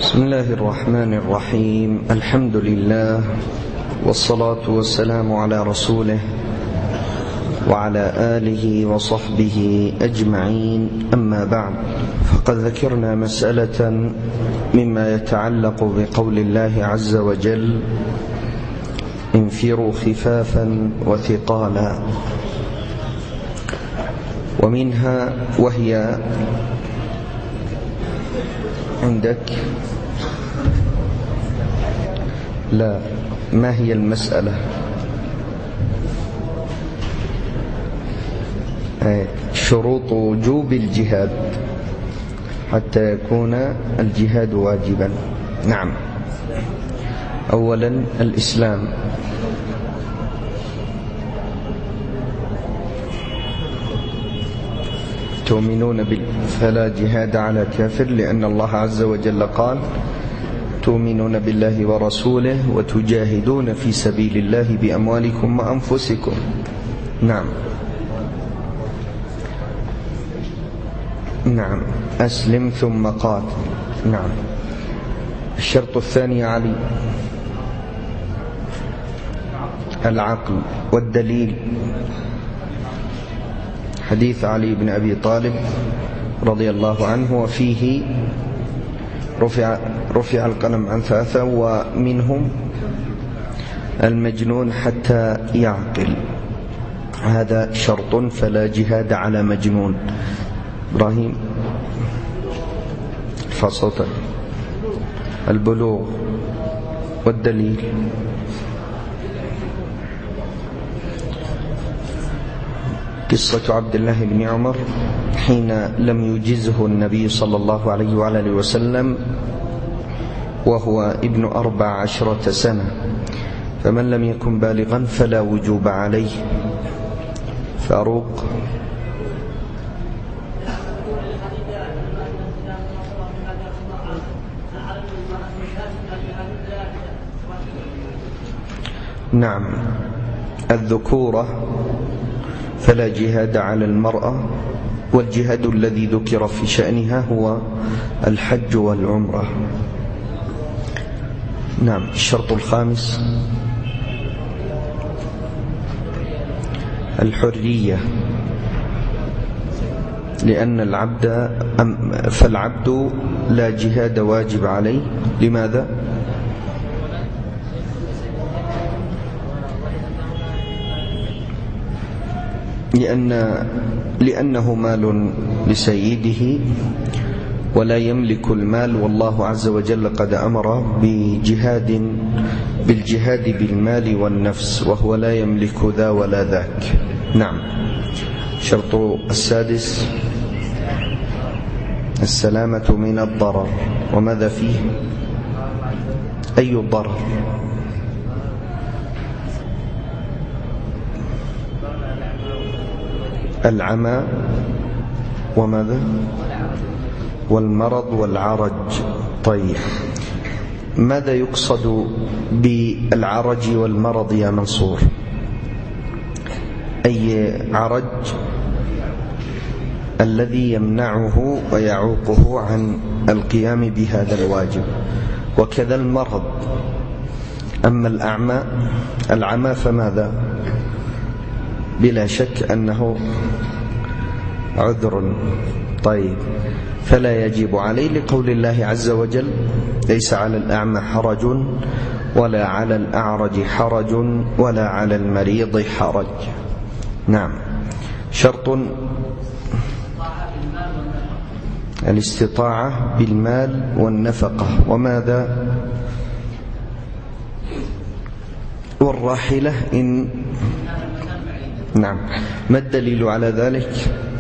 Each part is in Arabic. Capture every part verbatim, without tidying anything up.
بسم الله الرحمن الرحيم. الحمد لله والصلاة والسلام على رسوله وعلى آله وصحبه أجمعين. أما بعد، فقد ذكرنا مسألة مما يتعلق بقول الله عز وجل: انفروا خفافا وثقالا، ومنها وهي عندك لا ما هي المسألة؟ شروط وجوب الجهاد حتى يكون الجهاد واجبا. نعم. أولا الإسلام، تؤمنون بال فلا جهاد على كافر، لأن الله عز وجل قال: تؤمنون بالله ورسوله وتجاهدون في سبيل الله بأموالكم وأنفسكم. نعم نعم أسلم ثم قاتل. نعم. الشرط الثاني علي العقل، والدليل حديث علي بن أبي طالب رضي الله عنه، وفيه رفع, رفع القلم عن ثلاثة ومنهم المجنون حتى يعقل. هذا شرط، فلا جهاد على مجنون. إبراهيم فصوتا. البلوغ والدليل قصة عبد الله بن عمر حين لم يجزه النبي صلى الله عليه وعلى آله وسلم وهو ابن أربع عشرة سنة، فمن لم يكن بالغا فلا وجوب عليه. فاروق. نعم. الذكورة فلا جهاد على المرأة، والجهاد الذي ذكر في شأنها هو الحج والعمرة. نعم. الشرط الخامس الحرية، لأن العبد فالعبد لا جهاد واجب عليه. لماذا؟ لأن لأنه مال لسيده ولا يملك المال، والله عز وجل قد أمر بجهاد بالجهاد بالمال والنفس، وهو لا يملك ذا ولا ذاك. نعم. شرط السادس السلامة من الضرر. وماذا فيه؟ أي ضرر؟ العمى وماذا؟ والمرض والعرج. طيب، ماذا يقصد بالعرج والمرض يا منصور؟ أي عرج؟ الذي يمنعه ويعوقه عن القيام بهذا الواجب، وكذا المرض. أما الأعمى العمى فماذا؟ بلا شك أنه عذر. طيب، فلا يجب عليه، لقول الله عز وجل: ليس على الأعمى حرج ولا على الأعرج حرج ولا على المريض حرج. نعم. شرط الاستطاعة بالمال والنفقة. وماذا؟ والراحلة إن نعم. ما الدليل على ذلك؟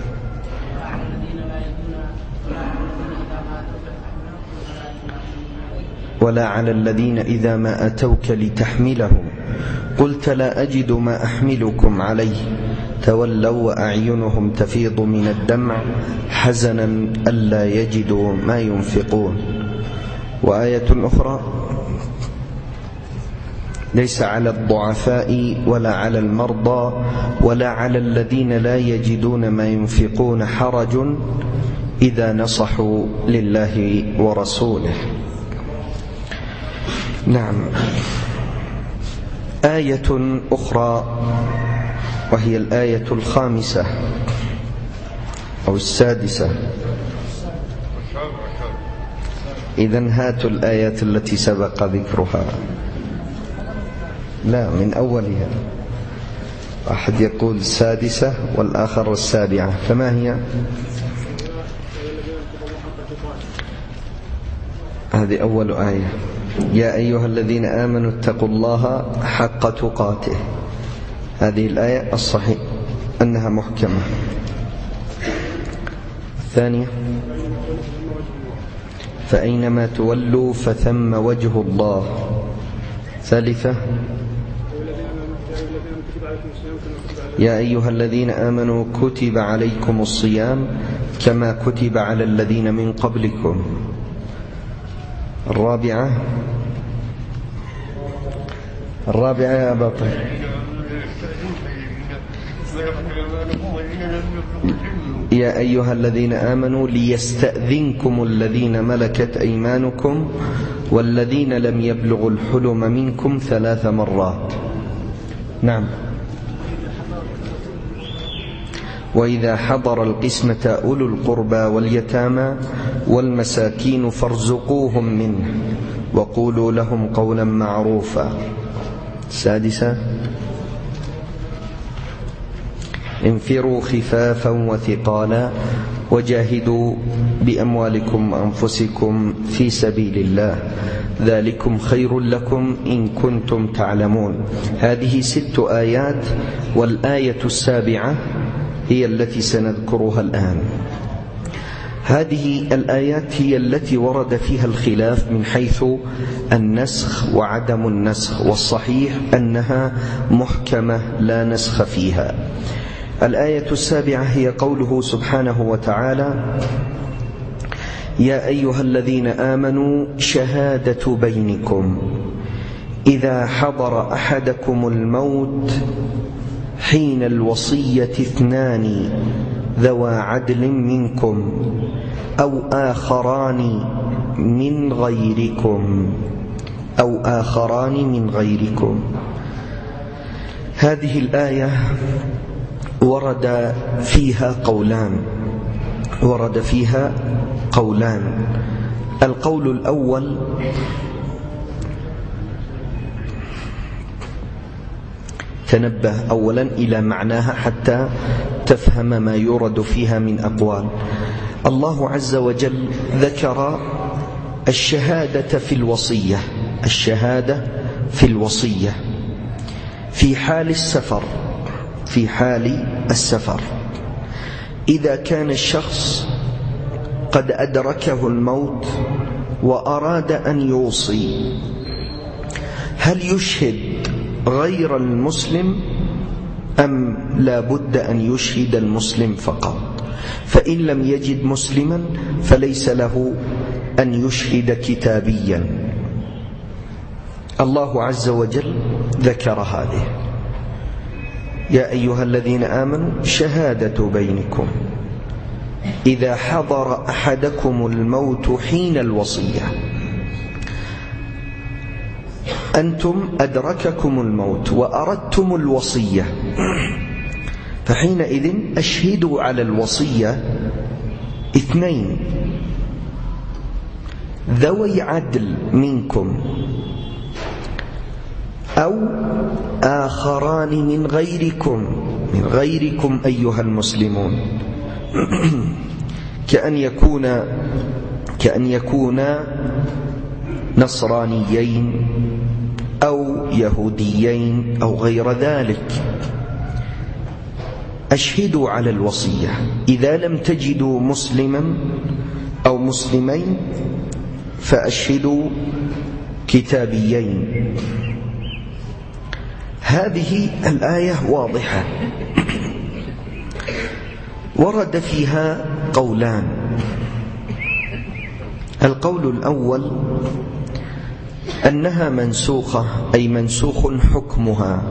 ولا على الذين إذا ما أتوك لتحملهم قلت لا أجد ما أحملكم عليه تولوا وأعينهم تفيض من الدمع حزنا ألا يجدوا ما ينفقون. وآية أخرى: ليس على الضعفاء ولا على المرضى ولا على الذين لا يجدون ما ينفقون حرج إذا نصحوا لله ورسوله. نعم. آية أخرى وهي الآية الخامسة أو السادسة. إذن هاتوا الآيات التي سبق ذكرها. لا، من أولها. أحد يقول السادسة والآخر السابعة، فما هي؟ هذه أول آية: يا أيها الذين آمنوا اتقوا الله حق تقاته. هذه الآية الصحيح أنها محكمة. الثانية: فأينما تولوا فثم وجه الله. ثالثة: يا أيها الذين آمنوا كتب عليكم الصيام كما كتب على الذين من قبلكم. الرابعة الرابعة يا بطل: يا أيها الذين آمنوا ليستأذنكم الذين ملكت أيمانكم والذين لم يبلغوا الحلم منكم ثلاث مرات. نعم. وإذا حضر القسمة أولو القربى واليتامى والمساكين فارزقوهم منه وقولوا لهم قولا معروفا. السادسة: انفروا خفافا وثقالا وجاهدوا بأموالكم وأنفسكم في سبيل الله ذلكم خير لكم إن كنتم تعلمون. هذه ست آيات، والآية السابعة هي التي سنذكرها الآن. هذه الآيات هي التي ورد فيها الخلاف من حيث النسخ وعدم النسخ، والصحيح أنها محكمة لا نسخ فيها. الآية السابعة هي قوله سبحانه وتعالى: يا أيها الذين آمنوا شهادة بينكم إذا حضر أحدكم الموت حين الوصية اثنان ذوى عدل منكم أو آخران من غيركم أو آخران من غيركم. هذه الآية ورد فيها قولان ورد فيها قولان القول الأول: تنبه أولا إلى معناها حتى تفهم ما يورد فيها من أقوال. الله عز وجل ذكر الشهادة في الوصية الشهادة في الوصية في حال السفر في حال السفر إذا كان الشخص قد أدركه الموت وأراد أن يوصي، هل يشهد غير المسلم أم لا بد أن يشهد المسلم فقط؟ فإن لم يجد مسلما فليس له أن يشهد كتابيا. الله عز وجل ذكر هذه: يا أيها الذين آمنوا شهادة بينكم إذا حضر أحدكم الموت حين الوصية. أنتم أدرككم الموت وأردتم الوصية، فحينئذ أشهدوا على الوصية اثنين ذوي عدل منكم أو آخران من غيركم من غيركم أيها المسلمون، كأن يكون كأن يكون نصرانيين أو يهوديين أو غير ذلك. أشهدوا على الوصية. إذا لم تجدوا مسلما أو مسلمين فأشهدوا كتابيين. هذه الآية واضحة ورد فيها قولان. القول الأول أنها منسوخة، أي منسوخ حكمها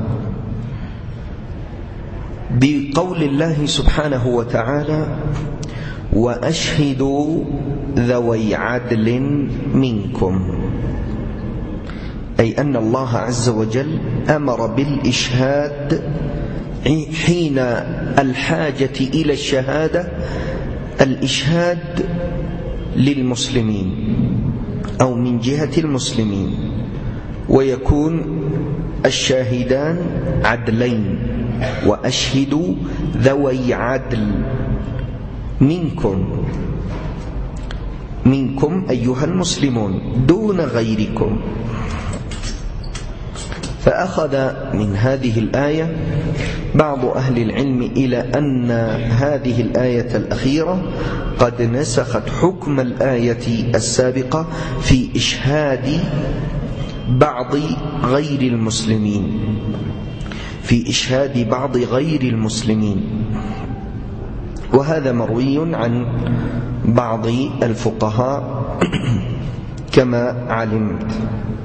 بقول الله سبحانه وتعالى: وأشهدوا ذوي عدل منكم. أي أن الله عز وجل أمر بالإشهاد حين الحاجة إلى الشهادة، الإشهاد للمسلمين أو من جهة المسلمين، ويكون الشاهدان عدلين، وأشهدوا ذوي عدل منكم منكم أيها المسلمون دون غيركم. فأخذ من هذه الآية بعض أهل العلم إلى أن هذه الآية الأخيرة قد نسخت حكم الآية السابقة في إشهاد بعض غير المسلمين في إشهاد بعض غير المسلمين وهذا مروي عن بعض الفقهاء كما علمت.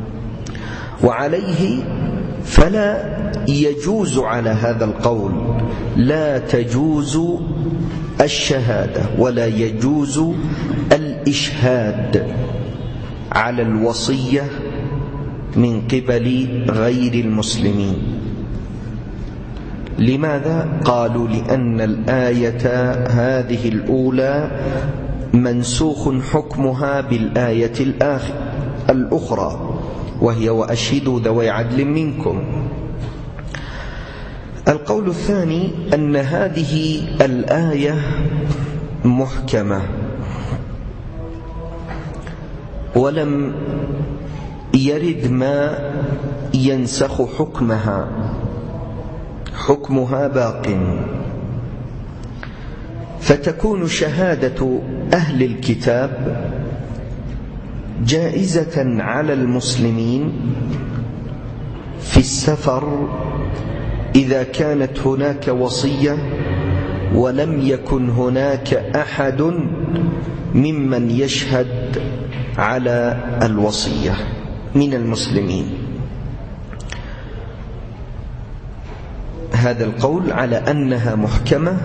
وعليه فلا يجوز على هذا القول لا تجوز الشهادة ولا يجوز الإشهاد على الوصية من قبل غير المسلمين. لماذا؟ قالوا لأن الآية هذه الأولى منسوخ حكمها بالآية الأخرى وهي وأشهدوا ذوي عدل منكم. القول الثاني أن هذه الآية محكمة ولم يرد ما ينسخ حكمها، حكمها باق، فتكون شهادة أهل الكتاب جائزة على المسلمين في السفر إذا كانت هناك وصية ولم يكن هناك أحد ممن يشهد على الوصية من المسلمين. هذا القول على أنها محكمة،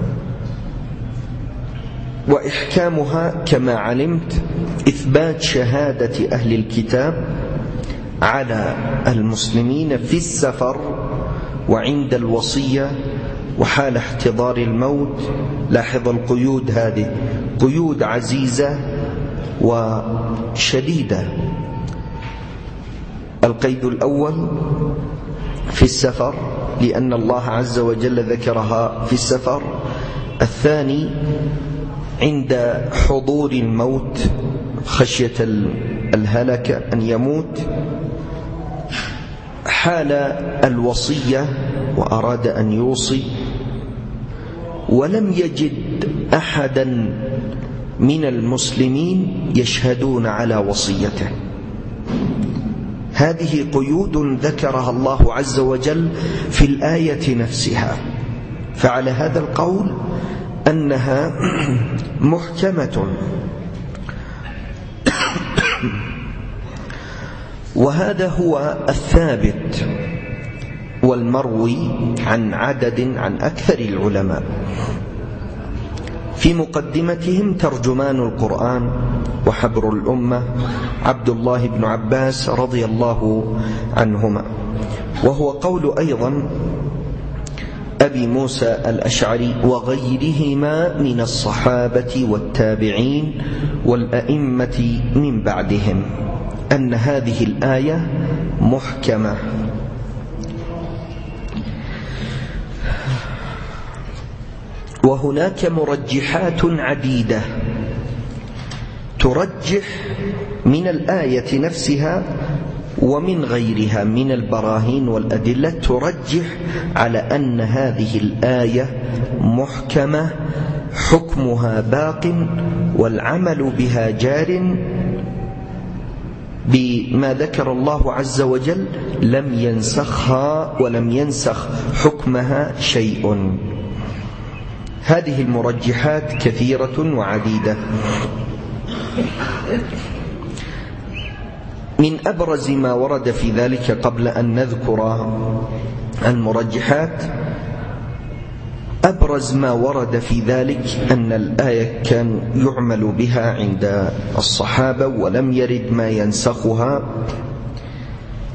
وإحكامها كما علمت إثبات شهادة أهل الكتاب على المسلمين في السفر وعند الوصية وحال احتضار الموت. لاحظ القيود، هذه قيود عزيزة وشديدة. القيد الأول في السفر لأن الله عز وجل ذكرها في السفر. الثاني عند حضور الموت خشية الهلكة أن يموت، حال الوصية وأراد أن يوصي ولم يجد أحدا من المسلمين يشهدون على وصيته. هذه قيود ذكرها الله عز وجل في الآية نفسها، فعلى هذا القول أنها محكمة. وهذا هو الثابت والمروي عن عدد عن أكثر العلماء. في مقدمتهم ترجمان القرآن وحبر الأمة عبد الله بن عباس رضي الله عنهما، وهو قول أيضا أبي موسى الأشعري وغيرهما من الصحابة والتابعين والأئمة من بعدهم أن هذه الآية محكمة. وهناك مرجحات عديدة ترجح من الآية نفسها ومن غيرها من البراهين والأدلة ترجح على أن هذه الآية محكمة حكمها باق والعمل بها جار بما ذكر الله عز وجل، لم ينسخها ولم ينسخ حكمها شيء. هذه المرجحات كثيرة وعديدة. من أبرز ما ورد في ذلك قبل أن نذكر المرجحات، أبرز ما ورد في ذلك أن الآية كان يعمل بها عند الصحابة ولم يرد ما ينسخها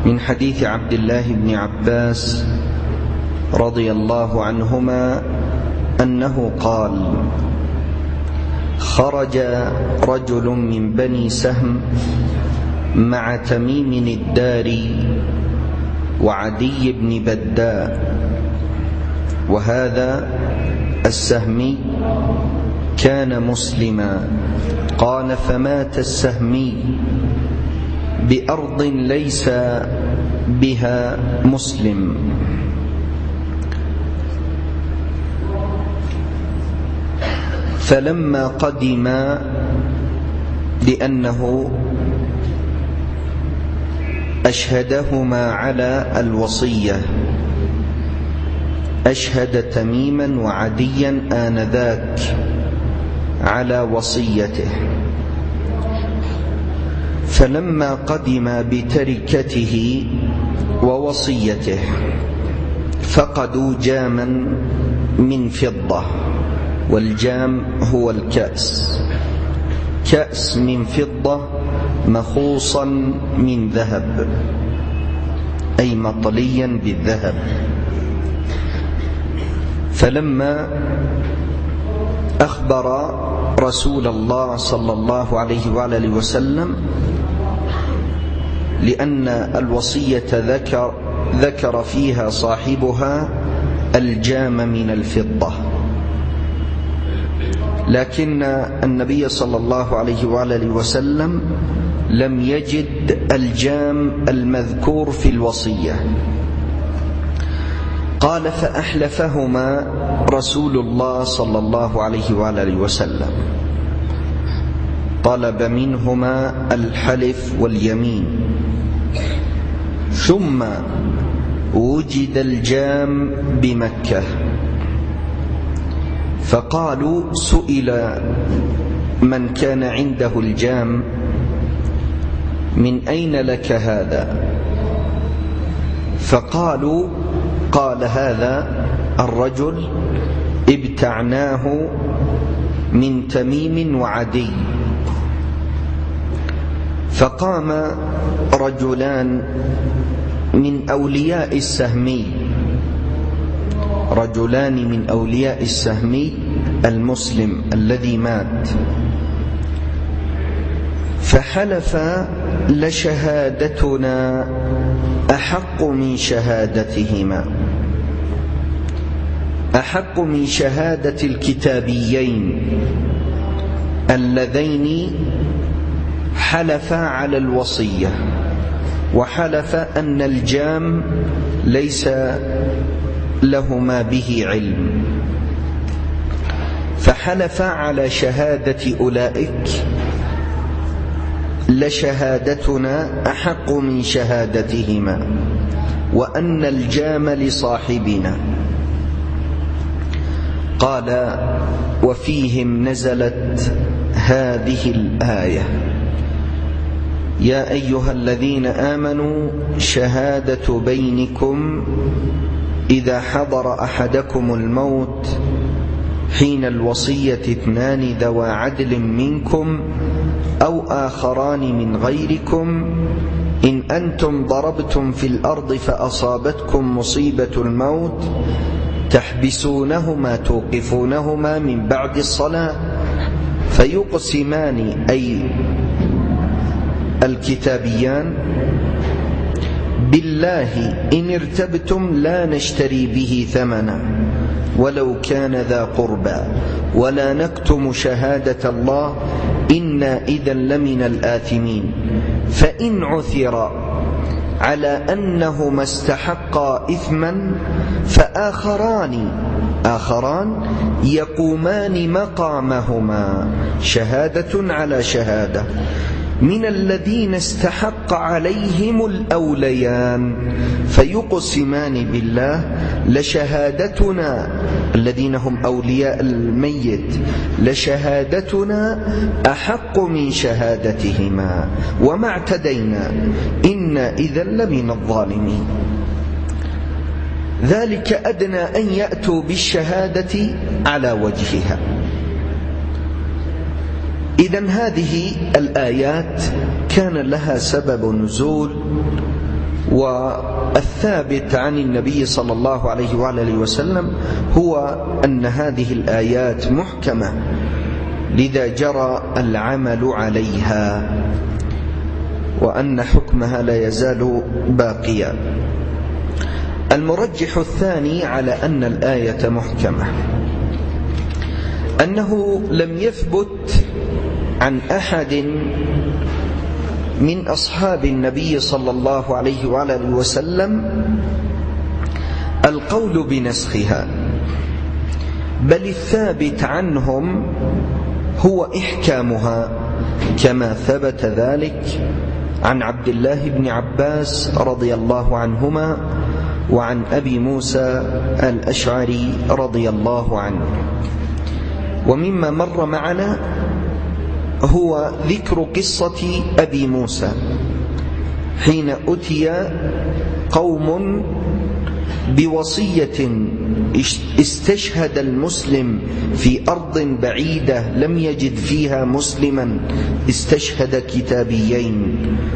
من حديث عبد الله بن عباس رضي الله عنهما أنه قال: خرج رجل من بني سهم مع تميم الداري وعدي بن بداء، وهذا السهمي كان مسلما. قال: فمات السهمي بأرض ليس بها مسلم، فلما قدم، لأنه أشهدهما على الوصية، أشهد تميما وعديا آنذاك على وصيته، فلما قدم بتركته ووصيته فقدوا جاما من فضة، والجام هو الكأس، كأس من فضة مخوصا من ذهب، أي مطليا بالذهب. فلما أخبر رسول الله صلى الله عليه وآله وسلم، لأن الوصية ذكر, ذكر فيها صاحبها الجام من الفضة، لكن النبي صلى الله عليه وآله وسلم لم يجد الجام المذكور في الوصية. قال: فأحلفهما رسول الله صلى الله عليه وآله وسلم، طلب منهما الحلف واليمين، ثم وجد الجام بمكة، فقالوا: سئل من كان عنده الجام: من أين لك هذا؟ فقالوا: قال هذا الرجل ابتعناه من تميم وعدي. فقام رجلان من أولياء السهمي، رجلان من أولياء السهمي المسلم الذي مات، فحلف: لشهادتنا أحق من شهادتهما، أحق من شهادة الكتابيين اللذين حلفا على الوصية، وحلف أن الجام ليس لهما به علم، فحلف على شهادة أولئك: لشهادتنا أحق من شهادتهما، وأن الجام لصاحبنا. قال: وفيهم نزلت هذه الآية: يا أيها الذين آمنوا شهادة بينكم إذا حضر أحدكم الموت حين الوصية اثنان ذوى عدل منكم أو آخران من غيركم إن أنتم ضربتم في الأرض فأصابتكم مصيبة الموت تحبسونهما توقفونهما من بعد الصلاة فيقسمان، أي الكتابيان: بالله إن ارتبتم لا نشتري به ثمنا ولو كان ذا قربى ولا نكتم شهادة الله إنا إذا لمن الآثمين. فإن عثر على أنهما استحقا إثما فآخران آخران يقومان مقامهما شهادة على شهادة من الذين استحق عليهم الأوليان فيقسمان بالله: لشهادتنا، الذين هم أولياء الميت، لشهادتنا أحق من شهادتهما وما اعتدينا إنا إذا لمن الظالمين. ذلك أدنى أن يأتوا بالشهادة على وجهها. إذن هذه الآيات كان لها سبب نزول والثابت عن النبي صلى الله عليه وآله وسلم هو أن هذه الآيات محكمة، لذا جرى العمل عليها، وأن حكمها لا يزال باقيا. المرجح الثاني على أن الآية محكمة أنه لم يثبت عن أحد من أصحاب النبي صلى الله عليه وآله وسلم القول بنسخها، بل الثابت عنهم هو إحكامها، كما ثبت ذلك عن عبد الله بن عباس رضي الله عنهما وعن أبي موسى الأشعري رضي الله عنه. ومما مر معنا هو ذكر قصة أبي موسى حين أتي قوم بوصية استشهد المسلم في أرض بعيدة لم يجد فيها مسلما، استشهد كتابيين،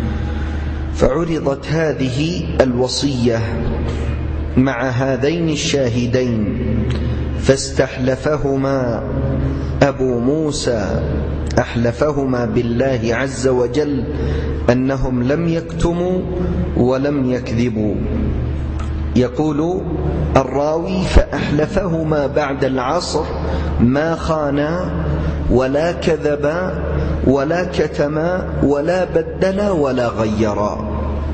فعرضت هذه الوصية مع هذين الشاهدين، فاستحلفهما أبو موسى، أحلفهما بالله عز وجل أنهم لم يكتموا ولم يكذبوا. يقول الراوي: فأحلفهما بعد العصر ما خانا ولا كذبا ولا كتما ولا بدلا ولا غيرا،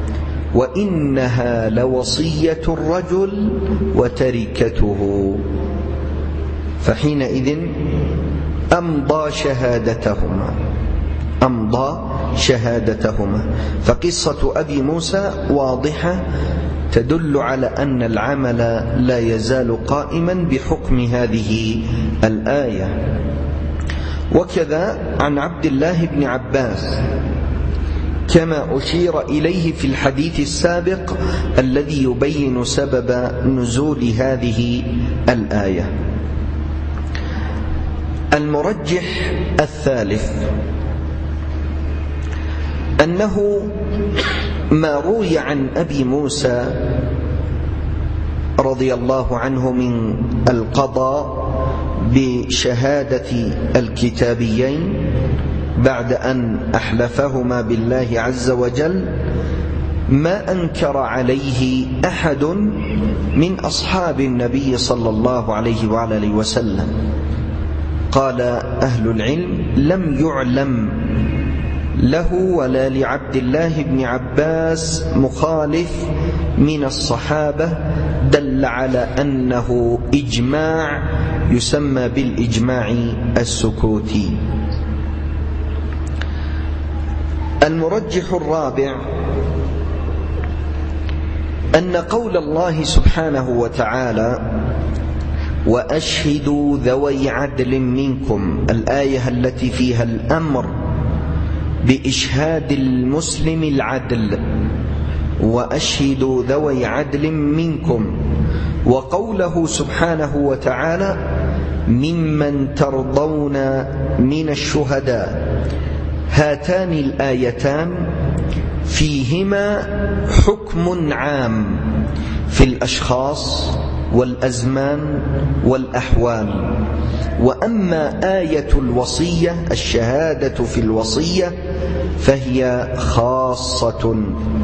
وإنها لوصية الرجل وتركته. فحينئذ أمضى شهادتهما أمضى شهادتهما فقصة أبي موسى واضحة تدل على أن العمل لا يزال قائما بحكم هذه الآية. وكذا عن عبد الله بن عباس كما أشير إليه في الحديث السابق الذي يبين سبب نزول هذه الآية. المرجح الثالث أنه ما روي عن أبي موسى رضي الله عنه من القضاء بشهادة الكتابيين بعد أن أحلفهما بالله عز وجل ما أنكر عليه أحد من أصحاب النبي صلى الله عليه وآله وسلم. قال أهل العلم: لم يعلم له ولا لعبد الله بن عباس مخالف من الصحابة، دل على أنه إجماع يسمى بالإجماع السكوتي. المرجح الرابع أن قول الله سبحانه وتعالى: وأشهدوا ذوي عدل منكم، الآية التي فيها الأمر بإشهاد المسلم العدل، وأشهدوا ذوي عدل منكم، وقوله سبحانه وتعالى: ممن ترضون من الشهداء، هاتان الآيتان فيهما حكم عام في الأشخاص والأزمان والأحوال. وأما آية الوصية، الشهادة في الوصية، فهي خاصة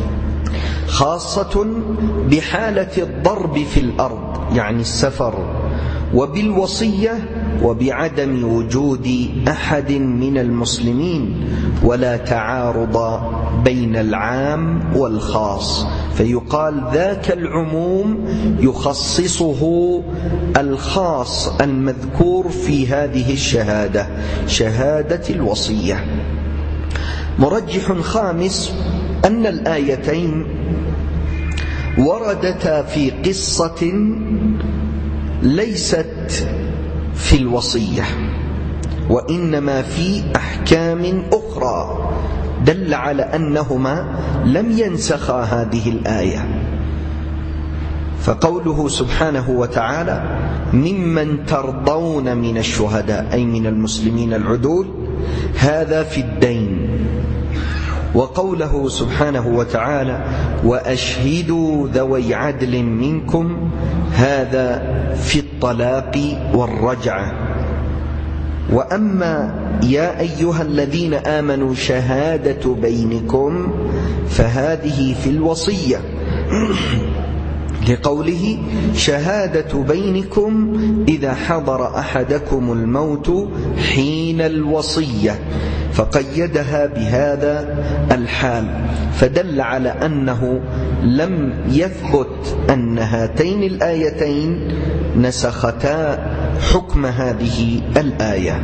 خاصة بحالة الضرب في الأرض يعني السفر، وبالوصية وبعدم وجود أحد من المسلمين، ولا تعارض بين العام والخاص، فيقال ذاك العموم يخصصه الخاص المذكور في هذه الشهادة، شهادة الوصية. مرجح خامس أن الآيتين وردتا في قصة ليست في الوصية، وإنما في أحكام أخرى دل على أنهما لم ينسخا هذه الآية. فقوله سبحانه وتعالى: ممن ترضون من الشهداء، أي من المسلمين العدول، هذا في الدين. وقوله سبحانه وتعالى وأشهدوا ذوي عدل منكم، هذا في الطلاق والرجعة. وأما يا أيها الذين آمنوا شهادة بينكم فهذه في الوصية، لقوله شهادة بينكم إذا حضر أحدكم الموت حين الوصية، فقيدها بهذا الحال، فدل على أنه لم يثبت أن هاتين الآيتين نسختا حكم هذه الآية.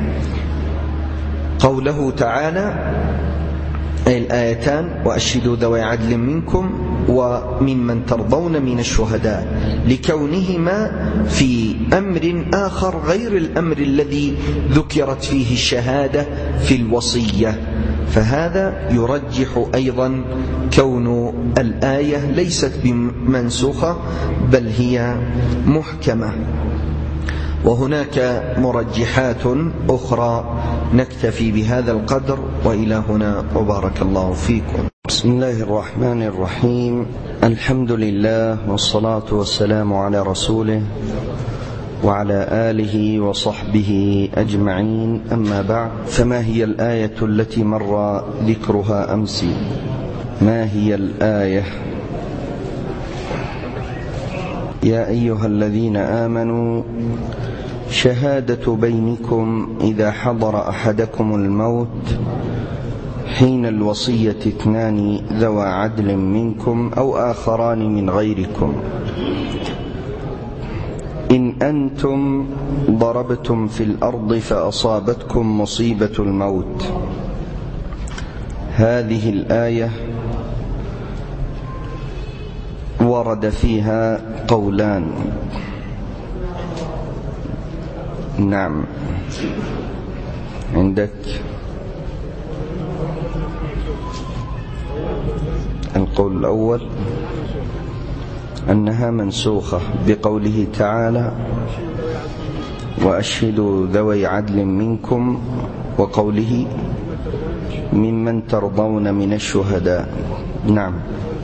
قوله تعالى أي الآيتان وأشهدوا ذوي عدل منكم وممن ترضون من الشهداء، لكونهما في أمر آخر غير الأمر الذي ذكرت فيه الشهادة في الوصية، فهذا يرجح أيضا كون الآية ليست بمنسوخة بل هي محكمة. وهناك مرجحات أخرى، نكتفي بهذا القدر وإلى هنا وبارك الله فيكم. بسم الله الرحمن الرحيم، الحمد لله والصلاة والسلام على رسوله وعلى آله وصحبه أجمعين، أما بعد، فما هي الآية التي مر ذكرها أمس؟ ما هي الآية؟ يا أيها الذين آمنوا شهادة بينكم إذا حضر أحدكم الموت حين الوصية اثنان ذوى عدل منكم أو آخران من غيركم إن أنتم ضربتم في الأرض فأصابتكم مصيبة الموت. هذه الآية ورد فيها قولان. نعم، عندك القول الأول أنها منسوخة بقوله تعالى وأشهدوا ذوي عدل منكم، وقوله ممن ترضون من الشهداء. نعم.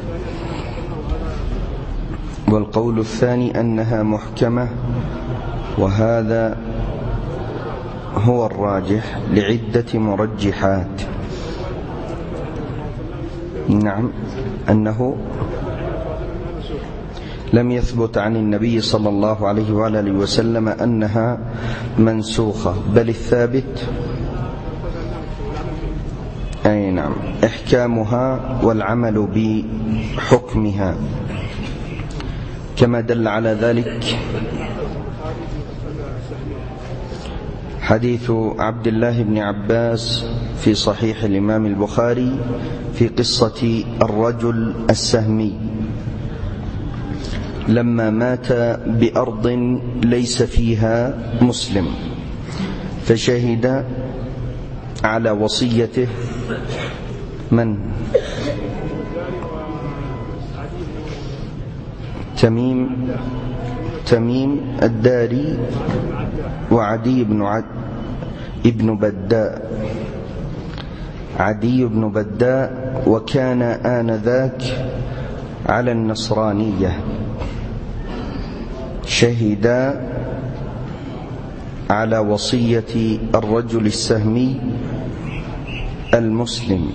والقول الثاني أنها محكمة، وهذا هو الراجح لعدة مرجحات. نعم، أنه لم يثبت عن النبي صلى الله عليه وآله وسلم أنها منسوخة، بل الثابت أي نعم إحكامها والعمل بحكمها، كما دل على ذلك حديث عبد الله بن عباس في صحيح الإمام البخاري في قصة الرجل السهمي لما مات بأرض ليس فيها مسلم، فشهد على وصيته من؟ تميم تميم الداري وعدي بن عد ابن بداء عدي بن بداء، وكان آنذاك على النصرانية، شهدا على وصية الرجل السهمي المسلم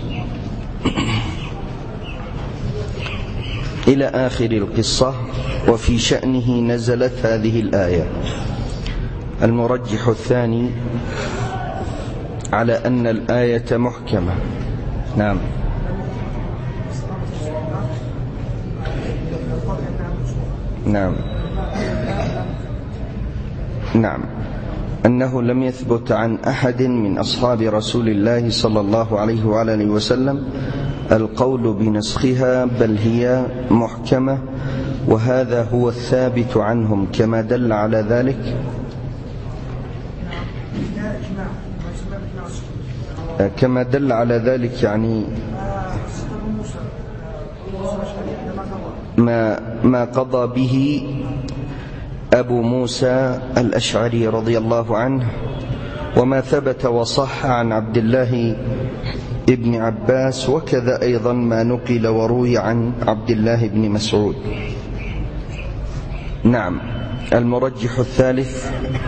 إلى آخر القصة. وفي شأنه نزلت هذه الآية. المرجح الثاني على أن الآية محكمة. نعم. نعم نعم أنه لم يثبت عن أحد من أصحاب رسول الله صلى الله عليه وآله وسلم القول بنسخها، بل هي محكمة، وهذا هو الثابت عنهم، كما دل على ذلك كما دل على ذلك يعني ما ما قضى به أبو موسى الأشعري رضي الله عنه، وما ثبت وصح عن عبد الله ابن عباس، وكذا أيضا ما نقل وروي عن عبد الله بن مسعود. نعم. المرجح الثالث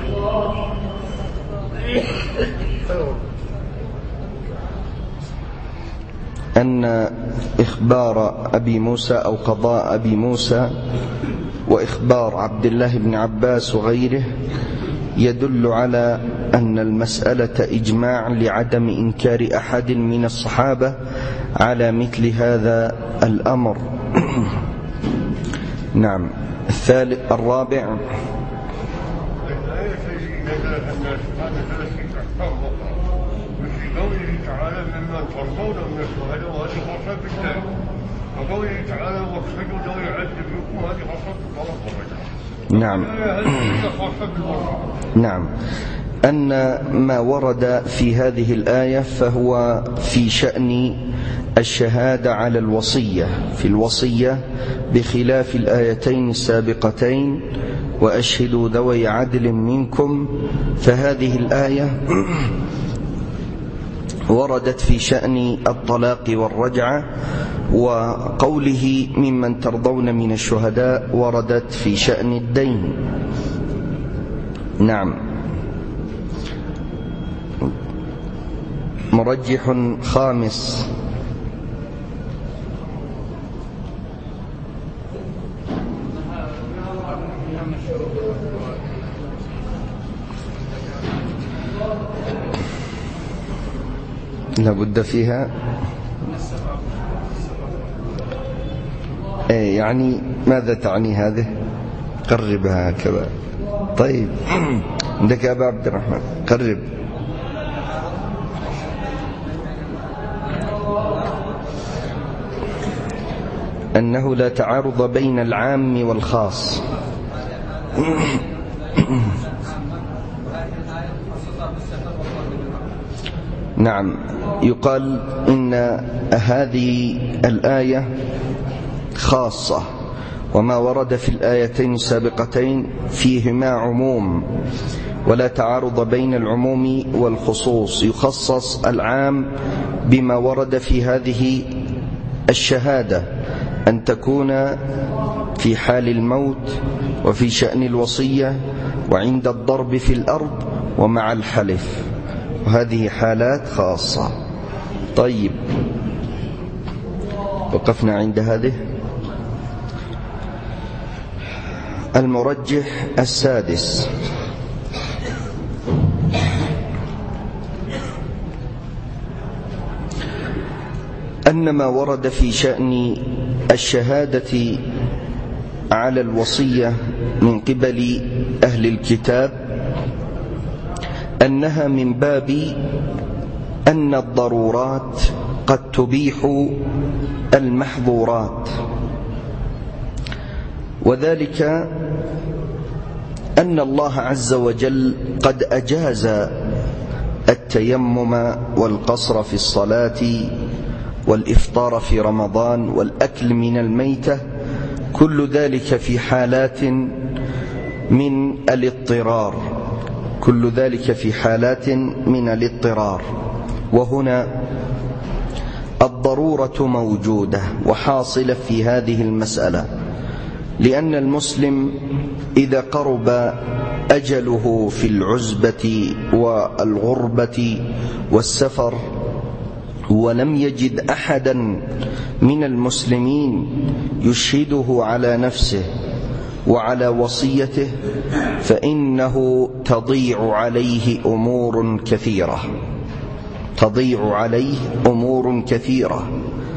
أن إخبار أبي موسى أو قضاء أبي موسى وإخبار عبد الله بن عباس وغيره يدل على أن المسألة إجماع لعدم إنكار أحد من الصحابة على مثل هذا الأمر. نعم. الثالث الرابع قوله تعالى مما ترضون من الشهداء وهذه خاصة بالله، وقوله تعالى واخرجوا ذوي العدل منكم وهذه خاصة بالله. نعم. نعم. أن ما ورد في هذه الآية فهو في شأن الشهادة على الوصية، في الوصية بخلاف الآيتين السابقتين وأشهدوا ذوي عدل منكم، فهذه الآية وردت في شأن الطلاق والرجعة، وقوله ممن ترضون من الشهداء وردت في شأن الدين. نعم. مرجح خامس لابد فيها ايه، يعني ماذا تعني هذه؟ قربها هكذا. طيب عندك يا أبا عبد الرحمن، قرب. أنه لا تعارض بين العام والخاص. نعم. يقال إن هذه الآية خاصة، وما ورد في الآيتين السابقتين فيهما عموم، ولا تعارض بين العموم والخصوص. يخصص العام بما ورد في هذه الشهادة أن تكون في حال الموت وفي شأن الوصية وعند الضرب في الأرض ومع الحلف، وهذه حالات خاصة. طيب وقفنا عند هذه. المرجح السادس أن ما ورد في شأن الشهادة على الوصية من قبل أهل الكتاب أنها من باب أن الضرورات قد تبيح المحظورات، وذلك أن الله عز وجل قد أجاز التيمم والقصر في الصلاة والإفطار في رمضان والأكل من الميتة، كل ذلك في حالات من الاضطرار، كل ذلك في حالات من الاضطرار. وهنا الضرورة موجودة وحاصلة في هذه المسألة، لأن المسلم إذا قرب أجله في العزبة والغربة والسفر ولم يجد أحدا من المسلمين يشهده على نفسه وعلى وصيته، فإنه تضيع عليه أمور كثيرة، تضيع عليه أمور كثيرة.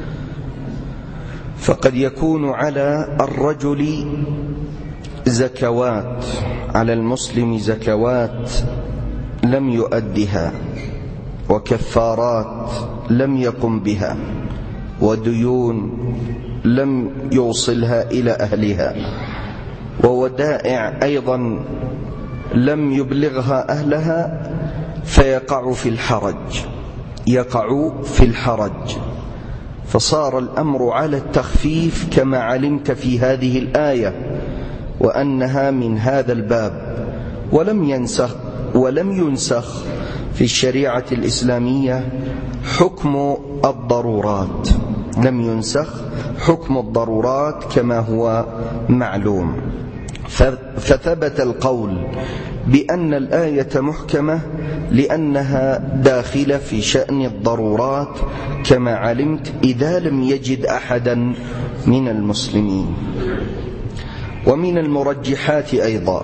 فقد يكون على الرجل زكوات، على المسلم زكوات لم يؤدها، وكفارات لم يقم بها، وديون لم يوصلها إلى أهلها، وودائع أيضا لم يبلغها أهلها، فيقع في الحرج، يقع في الحرج. فصار الأمر على التخفيف كما علمت في هذه الآية، وأنها من هذا الباب، ولم ينسخ ولم ينسخ في الشريعة الإسلامية حكم الضرورات، لم ينسخ حكم الضرورات كما هو معلوم. فثبت القول بأن الآية محكمة لأنها داخلة في شأن الضرورات كما علمت إذا لم يجد أحدا من المسلمين. ومن المرجحات أيضا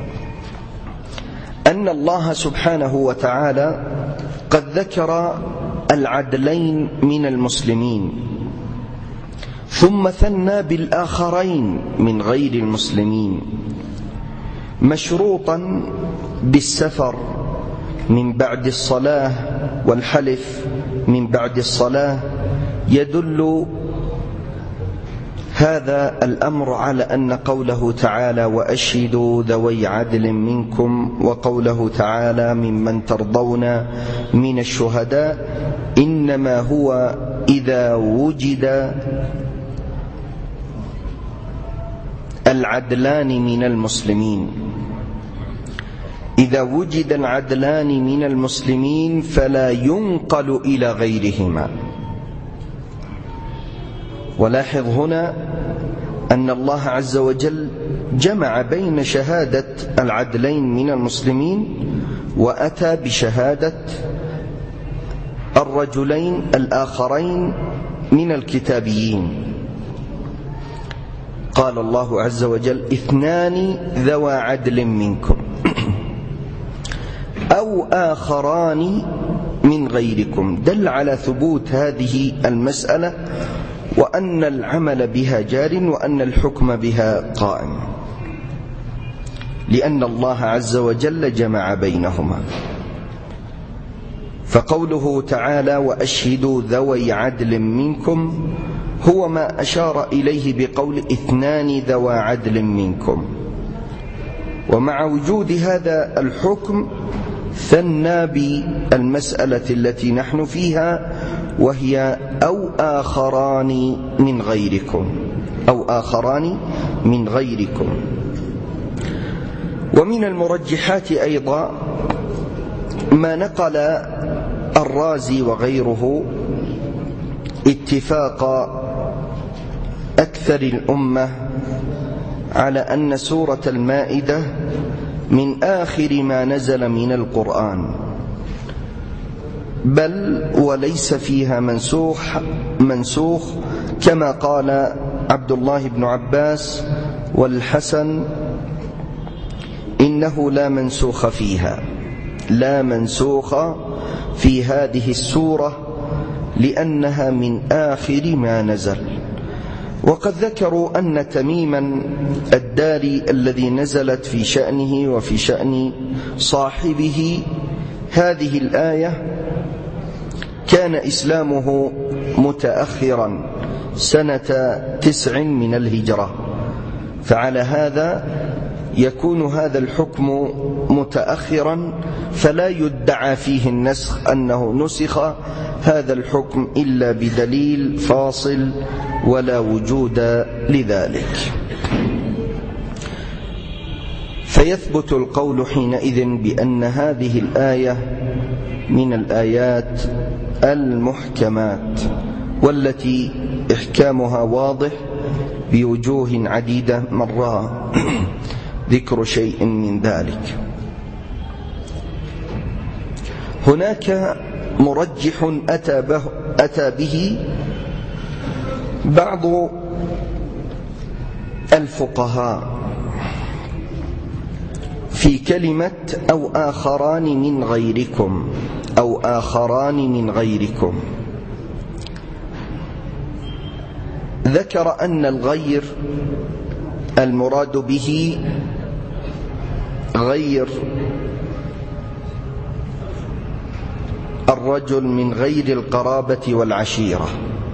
أن الله سبحانه وتعالى قد ذكر العدلين من المسلمين ثم ثنى بالآخرين من غير المسلمين مشروطا بالسفر من بعد الصلاة والحلف من بعد الصلاة. يدل هذا الأمر على أن قوله تعالى وأشهدوا ذوي عدل منكم وقوله تعالى ممن ترضون من الشهداء إنما هو إذا وجد العدلان من المسلمين. إذا وجد العدلان من المسلمين فلا ينقل إلى غيرهما. ولاحظ هنا أن الله عز وجل جمع بين شهادة العدلين من المسلمين وأتى بشهادة الرجلين الآخرين من الكتابيين. قال الله عز وجل اثنان ذوى عدل منكم أو آخران من غيركم، دل على ثبوت هذه المسألة وأن العمل بها جار وأن الحكم بها قائم، لأن الله عز وجل جمع بينهما. فقوله تعالى وأشهدوا ذوي عدل منكم هو ما أشار إليه بقول اثنان ذوى عدل منكم. ومع وجود هذا الحكم ثنى بالمسألة التي نحن فيها وهي أو آخران من غيركم، أو آخران من غيركم. ومن المرجحات أيضا ما نقل الرازي وغيره اتفاق أكثر الأمة على أن سورة المائدة من آخر ما نزل من القرآن، بل وليس فيها منسوخ منسوخ كما قال عبد الله بن عباس والحسن إنه لا منسوخ فيها، لا منسوخ في هذه السورة لأنها من آخر ما نزل. وقد ذكروا أن تميما الداري الذي نزلت في شأنه وفي شأن صاحبه هذه الآية كان إسلامه متأخرا سنة تسع من الهجرة، فعلى هذا يكون هذا الحكم متأخرا فلا يدعى فيه النسخ أنه نسخ هذا الحكم إلا بدليل فاصل ولا وجود لذلك. فيثبت القول حينئذ بأن هذه الآية من الآيات المحكمات والتي إحكامها واضح بوجوه عديدة مر ذكر شيء من ذلك. هناك مرجح أتى به, أتى به بعض الفقهاء في كلمة أو آخران من غيركم، أو آخران من غيركم. ذكر أن الغير المراد به غير الرجل من غير القرابة والعشيرة.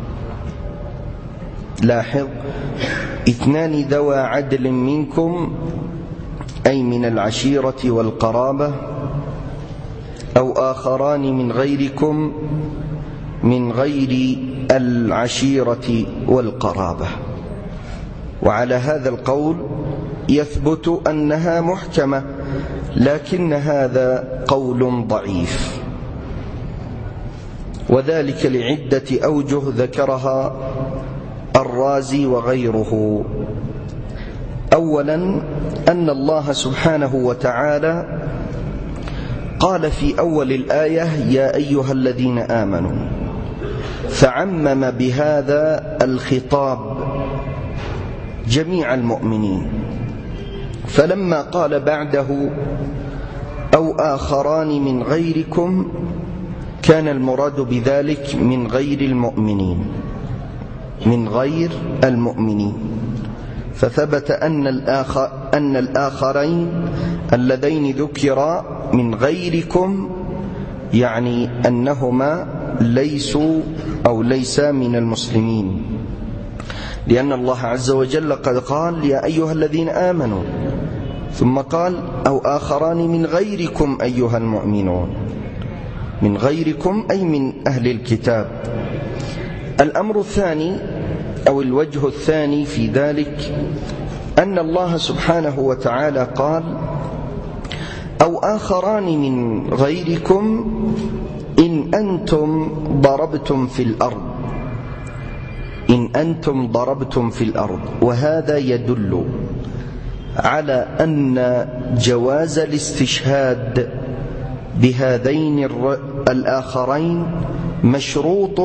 لاحظ اثنان ذوى عدل منكم أي من العشيرة والقرابة، أو آخران من غيركم من غير العشيرة والقرابة. وعلى هذا القول يثبت أنها محكمة، لكن هذا قول ضعيف وذلك لعدة أوجه ذكرها الرازي وغيره. أولا أن الله سبحانه وتعالى قال في أول الآية يا أيها الذين آمنوا، فعمم بهذا الخطاب جميع المؤمنين. فلما قال بعده أو آخران من غيركم كان المراد بذلك من غير المؤمنين، من غير المؤمنين. فثبت أن الآخر أن الآخرين اللذين ذكرا من غيركم يعني أنهما ليسوا أو ليسا من المسلمين، لأن الله عز وجل قد قال يا أيها الذين آمنوا، ثم قال أو آخران من غيركم أيها المؤمنون، من غيركم أي من أهل الكتاب. الأمر الثاني أو الوجه الثاني في ذلك أن الله سبحانه وتعالى قال أو آخران من غيركم إن أنتم ضربتم في الأرض، إن أنتم ضربتم في الأرض. وهذا يدل على أن جواز الاستشهاد بهذين الآخرين مشروط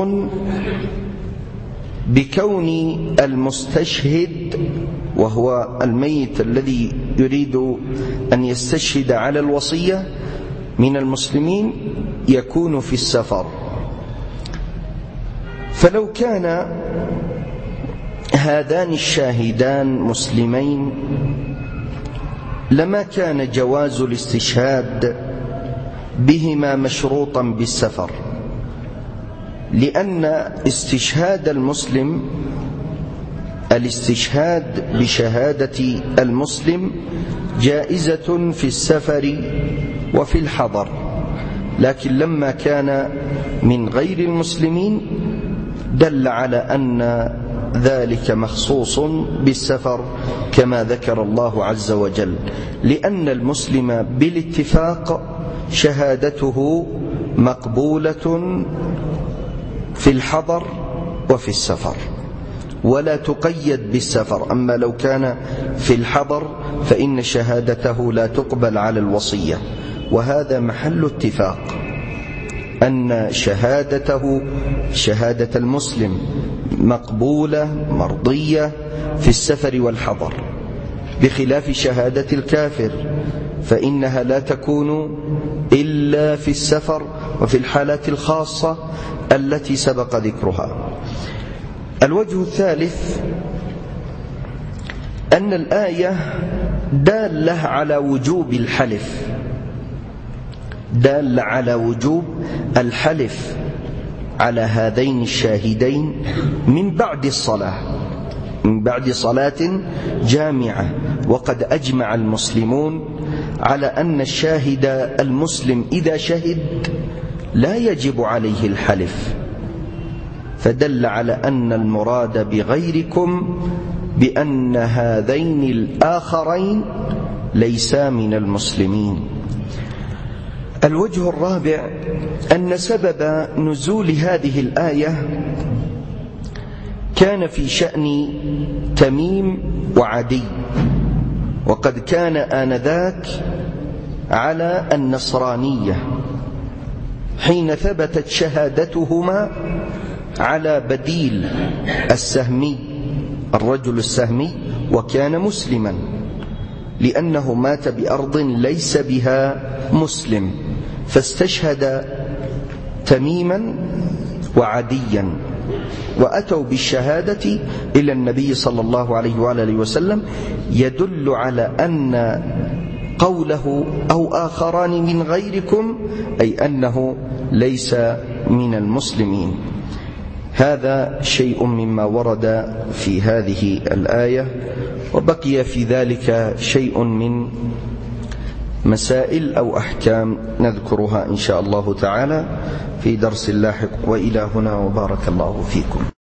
بكون المستشهد وهو الميت الذي يريد أن يستشهد على الوصية من المسلمين يكون في السفر. فلو كان هذان الشاهدان مسلمين لما كان جواز الاستشهاد بهما مشروطا بالسفر، لأن استشهاد المسلم الاستشهاد بشهادة المسلم جائزة في السفر وفي الحضر، لكن لما كان من غير المسلمين دل على أن ذلك مخصوص بالسفر كما ذكر الله عز وجل، لأن المسلم بالاتفاق شهادته مقبولة في الحضر وفي السفر ولا تقيد بالسفر. أما لو كان في الحضر فإن شهادته لا تقبل على الوصية، وهذا محل اتفاق أن شهادته شهادة المسلم مقبولة مرضية في السفر والحضر، بخلاف شهادة الكافر فإنها لا تكون إلا في السفر وفي الحالات الخاصة التي سبق ذكرها. الوجه الثالث أن الآية دالة على وجوب الحلف، دالة على وجوب الحلف على هذين الشاهدين من بعد الصلاة، من بعد صلاة جامعة. وقد أجمع المسلمون على أن الشاهد المسلم إذا شهد لا يجب عليه الحلف، فدل على أن المراد بغيركم بأن هذين الآخرين ليسا من المسلمين. الوجه الرابع أن سبب نزول هذه الآية كان في شأن تميم وعدي، وقد كان آنذاك على النصرانية حين ثبتت شهادتهما على بديل السهمي، الرجل السهمي، وكان مسلما لأنه مات بأرض ليس بها مسلم، فاستشهد تميما وعديا وأتوا بالشهادة إلى النبي صلى الله عليه وآله وسلم، يدل على أن قوله أو آخران من غيركم أي أنه ليس من المسلمين. هذا شيء مما ورد في هذه الآية، وبقي في ذلك شيء من مسائل أو أحكام نذكرها إن شاء الله تعالى في درس لاحق. وإلى هنا وبارك الله فيكم.